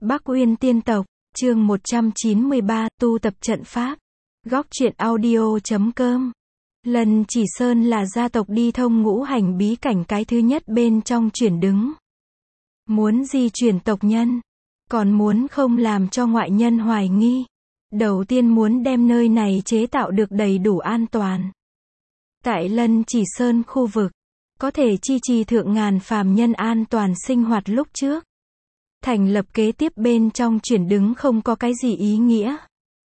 Bắc Uyên Tiên Tộc, chương 193, tu tập trận pháp. Góc truyện audio.com. Lân Chỉ Sơn là gia tộc đi thông ngũ hành bí cảnh cái thứ nhất bên trong chuyển đứng. Muốn di chuyển tộc nhân, còn muốn không làm cho ngoại nhân hoài nghi. Đầu tiên muốn đem nơi này chế tạo được đầy đủ an toàn. Tại Lân Chỉ Sơn khu vực, có thể chi trì thượng ngàn phàm nhân an toàn sinh hoạt lúc trước. Thành lập kế tiếp bên trong chuyển đứng không có cái gì ý nghĩa.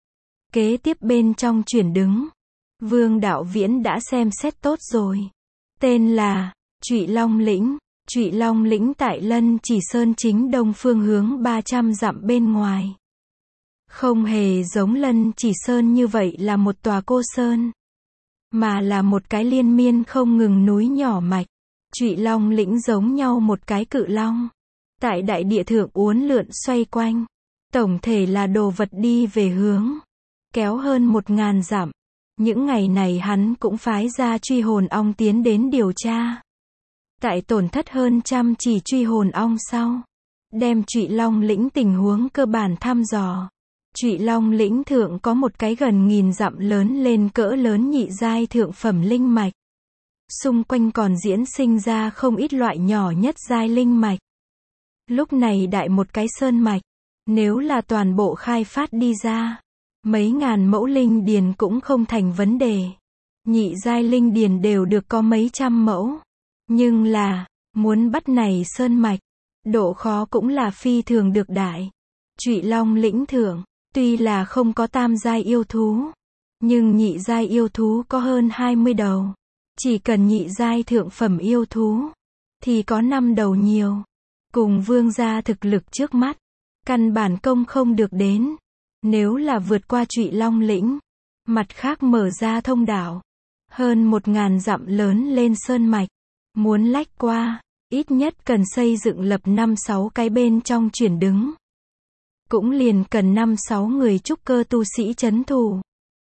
Kế tiếp bên trong chuyển đứng, Vương Đạo Viễn đã xem xét tốt rồi. Tên là Trụy Long Lĩnh. Trụy Long Lĩnh tại Lân Chỉ Sơn chính đông phương hướng 300 dặm bên ngoài. Không hề giống Lân Chỉ Sơn như vậy là một tòa cô sơn, mà là một cái liên miên không ngừng núi nhỏ mạch. Trụy Long Lĩnh giống nhau một cái cự long, tại đại địa thượng uốn lượn xoay quanh. Tổng thể là đồ vật đi về hướng kéo hơn 1000 dặm. Những ngày này hắn cũng phái ra truy hồn ong tiến đến điều tra. Tại tổn thất hơn trăm chỉ truy hồn ong sau, đem Trụy Long Lĩnh tình huống cơ bản thăm dò. Trụy Long Lĩnh thượng có một cái gần 1000 dặm lớn lên cỡ lớn nhị giai thượng phẩm linh mạch. Xung quanh còn diễn sinh ra không ít loại nhỏ nhất giai linh mạch. Lúc này đại một cái sơn mạch, nếu là toàn bộ khai phát đi ra, mấy ngàn mẫu linh điền cũng không thành vấn đề. Nhị giai linh điền đều được có mấy trăm mẫu. Nhưng là, muốn bắt này sơn mạch, độ khó cũng là phi thường được đại. Trụy Long Lĩnh thượng, tuy là không có tam giai yêu thú, nhưng nhị giai yêu thú có hơn 20 đầu. Chỉ cần nhị giai thượng phẩm yêu thú, thì có 5 đầu nhiều. Cùng vương gia thực lực trước mắt, căn bản công không được đến. Nếu là vượt qua Trụy Long Lĩnh, mặt khác mở ra thông đạo, hơn 1000 dặm lớn lên sơn mạch, muốn lách qua, ít nhất cần xây dựng lập 5-6 cái bên trong chuyển đứng. Cũng liền cần 5-6 người trúc cơ tu sĩ trấn thủ.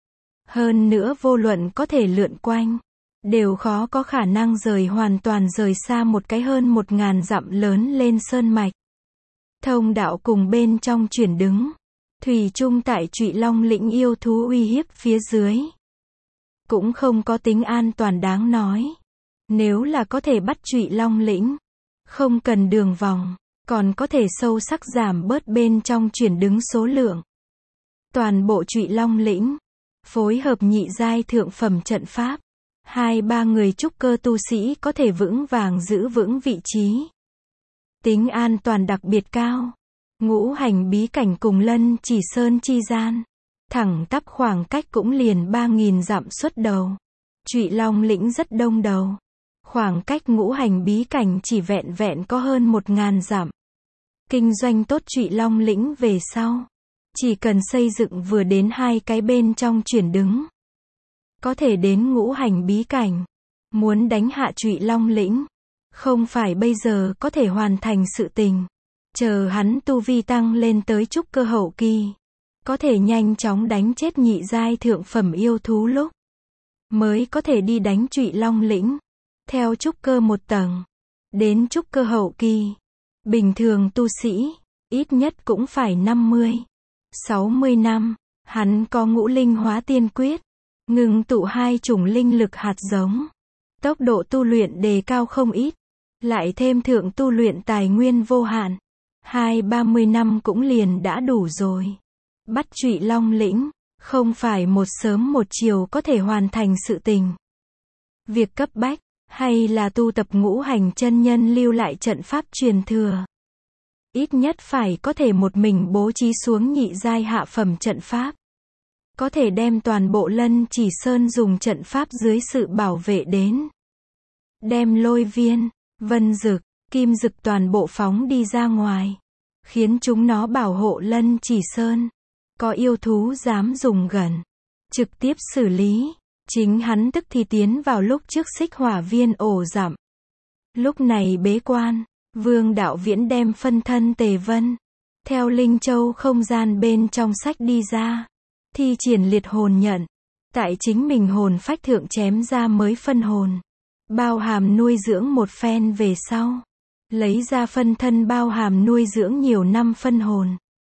Hơn nữa vô luận có thể lượn quanh, đều khó có khả năng hoàn toàn rời xa một cái hơn 1000 dặm lớn lên sơn mạch. Thông đạo cùng bên trong chuyển đứng, thủy chung tại Trụy Long Lĩnh yêu thú uy hiếp phía dưới, cũng không có tính an toàn đáng nói. Nếu là có thể bắt Trụy Long Lĩnh, không cần đường vòng, còn có thể sâu sắc giảm bớt bên trong chuyển đứng số lượng. Toàn bộ Trụy Long Lĩnh, phối hợp nhị giai thượng phẩm trận pháp, 2-3 người trúc cơ tu sĩ có thể vững vàng giữ vững vị trí. Tính an toàn đặc biệt cao. Ngũ hành bí cảnh cùng Lân Chỉ Sơn chi gian, thẳng tắp khoảng cách cũng liền 3000 dặm xuất đầu. Trụy Long Lĩnh rất đông đầu. Khoảng cách ngũ hành bí cảnh chỉ vẹn vẹn có hơn 1000 dặm. Kinh doanh tốt Trụy Long Lĩnh về sau, chỉ cần xây dựng vừa đến 2 cái bên trong chuyển đứng, có thể đến ngũ hành bí cảnh. Muốn đánh hạ Trụy Long Lĩnh, không phải bây giờ có thể hoàn thành sự tình. Chờ hắn tu vi tăng lên tới trúc cơ hậu kỳ, có thể nhanh chóng đánh chết nhị giai thượng phẩm yêu thú lúc, mới có thể đi đánh Trụy Long Lĩnh. Theo trúc cơ một tầng, đến trúc cơ hậu kỳ, bình thường tu sĩ, ít nhất cũng phải 50-60 năm. Hắn có ngũ linh hóa tiên quyết, ngừng tụ 2 chủng linh lực hạt giống. Tốc độ tu luyện đề cao không ít, lại thêm thượng tu luyện tài nguyên vô hạn. 20-30 năm cũng liền đã đủ rồi. Bắt Trụy Long Lĩnh, không phải một sớm một chiều có thể hoàn thành sự tình. Việc cấp bách, hay là tu tập ngũ hành chân nhân lưu lại trận pháp truyền thừa. Ít nhất phải có thể một mình bố trí xuống nhị giai hạ phẩm trận pháp. Có thể đem toàn bộ Lân Chỉ Sơn dùng trận pháp dưới sự bảo vệ đến. Đem Lôi Viên, Vân Dực, Kim Dực toàn bộ phóng đi ra ngoài, khiến chúng nó bảo hộ Lân Chỉ Sơn. Có yêu thú dám dùng gần, trực tiếp xử lý. Chính hắn tức thì tiến vào lúc trước Xích Hỏa Viên ổ dặm. Lúc này bế quan, Vương Đạo Viễn đem phân thân Tề Vân, theo Linh Châu không gian bên trong sách đi ra, thi triển liệt hồn nhận, tại chính mình hồn phách thượng chém ra mới phân hồn, bao hàm nuôi dưỡng một phen về sau, lấy ra phân thân bao hàm nuôi dưỡng nhiều năm phân hồn.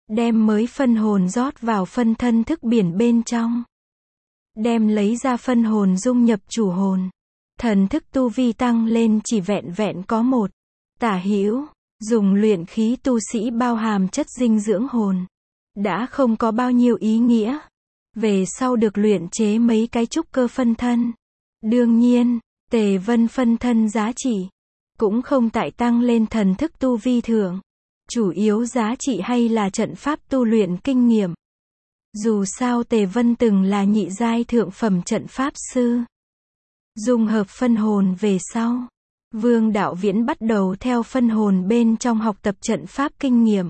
Đem mới phân hồn rót vào phân thân thức biển bên trong. Đem lấy ra phân hồn dung nhập chủ hồn. Thần thức tu vi tăng lên chỉ vẹn vẹn có một. Tả hữu, dùng luyện khí tu sĩ bao hàm chất dinh dưỡng hồn. Đã không có bao nhiêu ý nghĩa. Về sau được luyện chế mấy cái trúc cơ phân thân. Đương nhiên, Tề Vân phân thân giá trị cũng không tại tăng lên thần thức tu vi thượng. Chủ yếu giá trị hay là trận pháp tu luyện kinh nghiệm. Dù sao Tề Vân từng là nhị giai thượng phẩm trận pháp sư. Dung hợp phân hồn về sau, Vương Đạo Viễn bắt đầu theo phân hồn bên trong học tập trận pháp kinh nghiệm.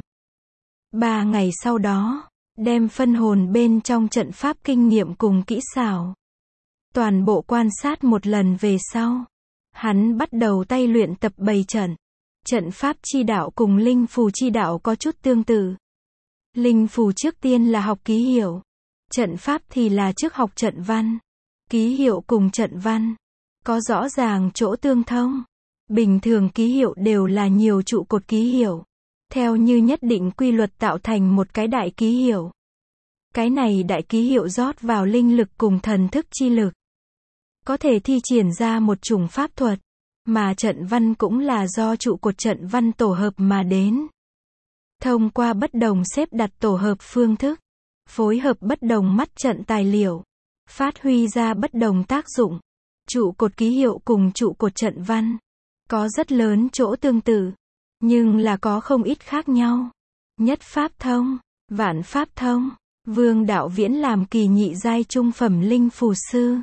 3 ngày sau đó, đem phân hồn bên trong trận pháp kinh nghiệm cùng kỹ xảo toàn bộ quan sát một lần về sau, hắn bắt đầu tay luyện tập bày trận. Trận pháp chi đạo cùng linh phù chi đạo có chút tương tự. Linh phù trước tiên là học ký hiệu, trận pháp thì là trước học trận văn. Ký hiệu cùng trận văn có rõ ràng chỗ tương thông. Bình thường ký hiệu đều là nhiều trụ cột ký hiệu, theo như nhất định quy luật tạo thành một cái đại ký hiệu. Cái này đại ký hiệu rót vào linh lực cùng thần thức chi lực, có thể thi triển ra một chủng pháp thuật, mà trận văn cũng là do trụ cột trận văn tổ hợp mà đến. Thông qua bất đồng xếp đặt tổ hợp phương thức, phối hợp bất đồng mắt trận tài liệu, phát huy ra bất đồng tác dụng. Trụ cột ký hiệu cùng trụ cột trận văn có rất lớn chỗ tương tự, nhưng là có không ít khác nhau. Nhất pháp thông, vạn pháp thông. Vương Đạo Viễn làm kỳ nhị giai trung phẩm linh phù sư,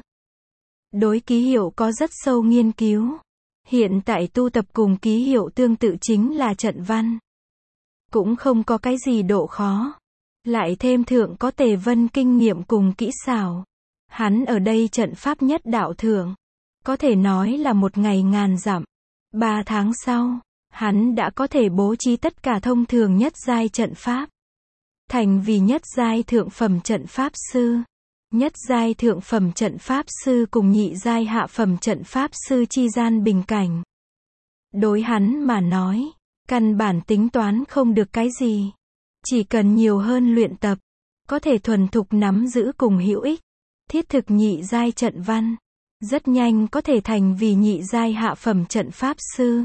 đối ký hiệu có rất sâu nghiên cứu. Hiện tại tu tập cùng ký hiệu tương tự chính là trận văn, cũng không có cái gì độ khó. Lại thêm thượng có Tề Vân kinh nghiệm cùng kỹ xảo, hắn ở đây trận pháp nhất đạo thượng, có thể nói là một ngày ngàn dặm. 3 tháng sau, hắn đã có thể bố trí tất cả thông thường nhất giai trận pháp, thành vì nhất giai thượng phẩm trận pháp sư. Nhất giai thượng phẩm trận pháp sư cùng nhị giai hạ phẩm trận pháp sư chi gian bình cảnh. Đối hắn mà nói, căn bản tính toán không được cái gì. Chỉ cần nhiều hơn luyện tập, có thể thuần thục nắm giữ cùng hữu ích. Thiết thực nhị giai trận văn, rất nhanh có thể thành vì nhị giai hạ phẩm trận pháp sư.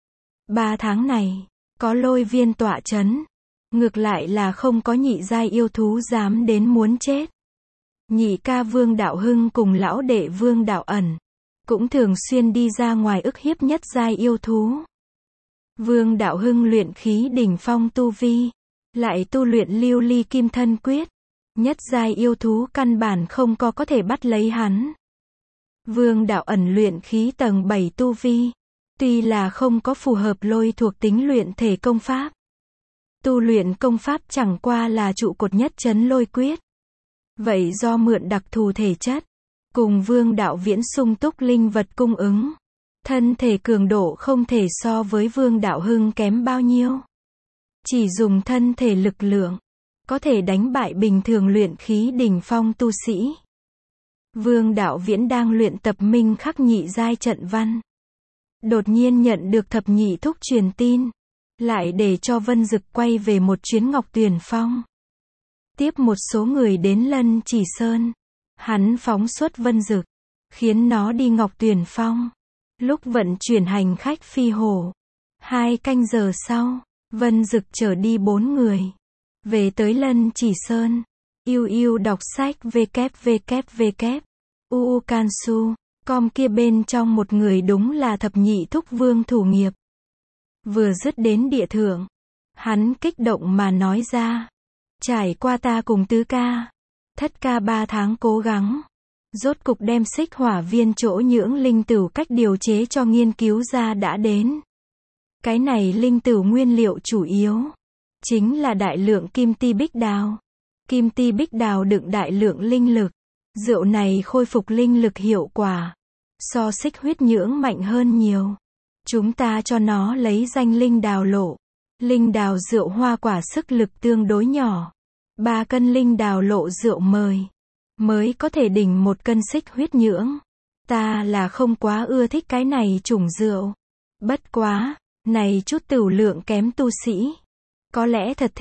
3 tháng này, có lôi viên tọa chấn, ngược lại là không có nhị giai yêu thú dám đến muốn chết. Nhị ca Vương Đạo Hưng cùng lão đệ Vương Đạo Ẩn cũng thường xuyên đi ra ngoài ức hiếp nhất giai yêu thú. Vương Đạo Hưng luyện khí đỉnh phong tu vi, lại tu luyện lưu ly kim thân quyết, nhất giai yêu thú căn bản không có thể bắt lấy hắn. Vương Đạo Ẩn luyện khí tầng 7 tu vi, tuy là không có phù hợp lôi thuộc tính luyện thể công pháp. Tu luyện công pháp chẳng qua là trụ cột nhất chấn lôi quyết. Vậy do mượn đặc thù thể chất, cùng Vương Đạo Viễn sung túc linh vật cung ứng, thân thể cường độ không thể so với Vương Đạo Hưng kém bao nhiêu. Chỉ dùng thân thể lực lượng, có thể đánh bại bình thường luyện khí đỉnh phong tu sĩ. Vương Đạo Viễn đang luyện tập minh khắc nhị giai trận văn. Đột nhiên nhận được thập nhị thúc truyền tin, lại để cho Vân Dực quay về một chuyến Ngọc Tuyền Phong. Tiếp một số người đến Lân Chỉ Sơn, hắn phóng xuất Vân Dực, khiến nó đi Ngọc Tuyền Phong. Lúc vận chuyển hành khách phi hổ, 2 canh giờ sau, Vân Dực chở đi 4 người, về tới Lân Chỉ Sơn. Yêu đọc sách www.uukansu.com kia bên trong một người đúng là thập nhị thúc Vương Thủ Nghiệp. Vừa dứt đến địa thượng, hắn kích động mà nói ra, trải qua ta cùng tứ ca, thất ca 3 tháng cố gắng, rốt cục đem xích hỏa viên chỗ nhưỡng linh tửu cách điều chế cho nghiên cứu ra đã đến. Cái này linh tửu nguyên liệu chủ yếu chính là đại lượng kim ti bích đào. Kim ti bích đào đựng đại lượng linh lực. Rượu này khôi phục linh lực hiệu quả so xích huyết nhưỡng mạnh hơn nhiều. Chúng ta cho nó lấy danh linh đào lộ. Linh đào rượu hoa quả sức lực tương đối nhỏ. 3 cân linh đào lộ rượu mới có thể đỉnh 1 cân xích huyết nhưỡng. Ta là không quá ưa thích cái này chủng rượu. Bất quá, này chút tửu lượng kém tu sĩ có lẽ thật thích.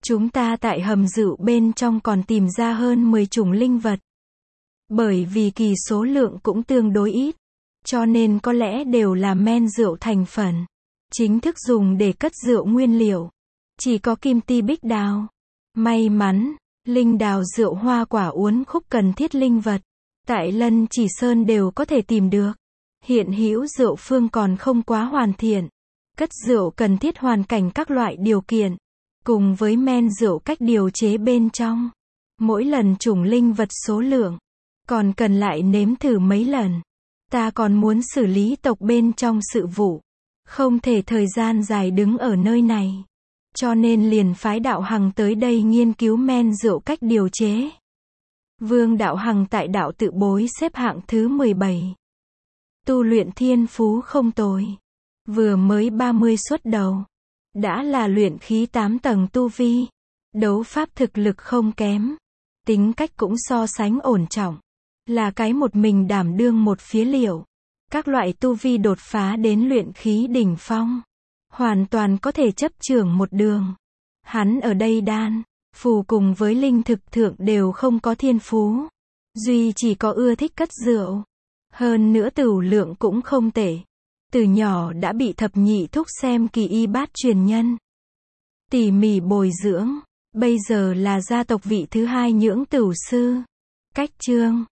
Chúng ta tại hầm rượu bên trong còn tìm ra hơn 10 chủng linh vật. Bởi vì kỳ số lượng cũng tương đối ít, cho nên có lẽ đều là men rượu thành phần chính thức dùng để cất rượu nguyên liệu. Chỉ có kim ti bích đào, may mắn, linh đào, rượu hoa quả uốn khúc cần thiết linh vật, tại Lân Chỉ Sơn đều có thể tìm được. Hiện hữu rượu phương còn không quá hoàn thiện. Cất rượu cần thiết hoàn cảnh các loại điều kiện, cùng với men rượu cách điều chế bên trong. Mỗi lần chủng linh vật số lượng, còn cần lại nếm thử mấy lần. Ta còn muốn xử lý tộc bên trong sự vụ, không thể thời gian dài đứng ở nơi này. Cho nên liền phái Đạo Hằng tới đây nghiên cứu men rượu cách điều chế. Vương Đạo Hằng tại đạo tự bối xếp hạng thứ 17. Tu luyện thiên phú không tồi. Vừa mới 30 xuất đầu, đã là luyện khí 8 tầng tu vi. Đấu pháp thực lực không kém. Tính cách cũng so sánh ổn trọng. Là cái một mình đảm đương một phía liệu. Các loại tu vi đột phá đến luyện khí đỉnh phong, hoàn toàn có thể chấp chưởng một đường. Hắn ở đây đan, phù cùng với linh thực thượng đều không có thiên phú. Duy chỉ có ưa thích cất rượu. Hơn nữa tửu lượng cũng không tệ. Từ nhỏ đã bị thập nhị thúc xem kỳ y bát truyền nhân tỉ mỉ bồi dưỡng. Bây giờ là gia tộc vị thứ 2 nhưỡng tửu sư. Cách chương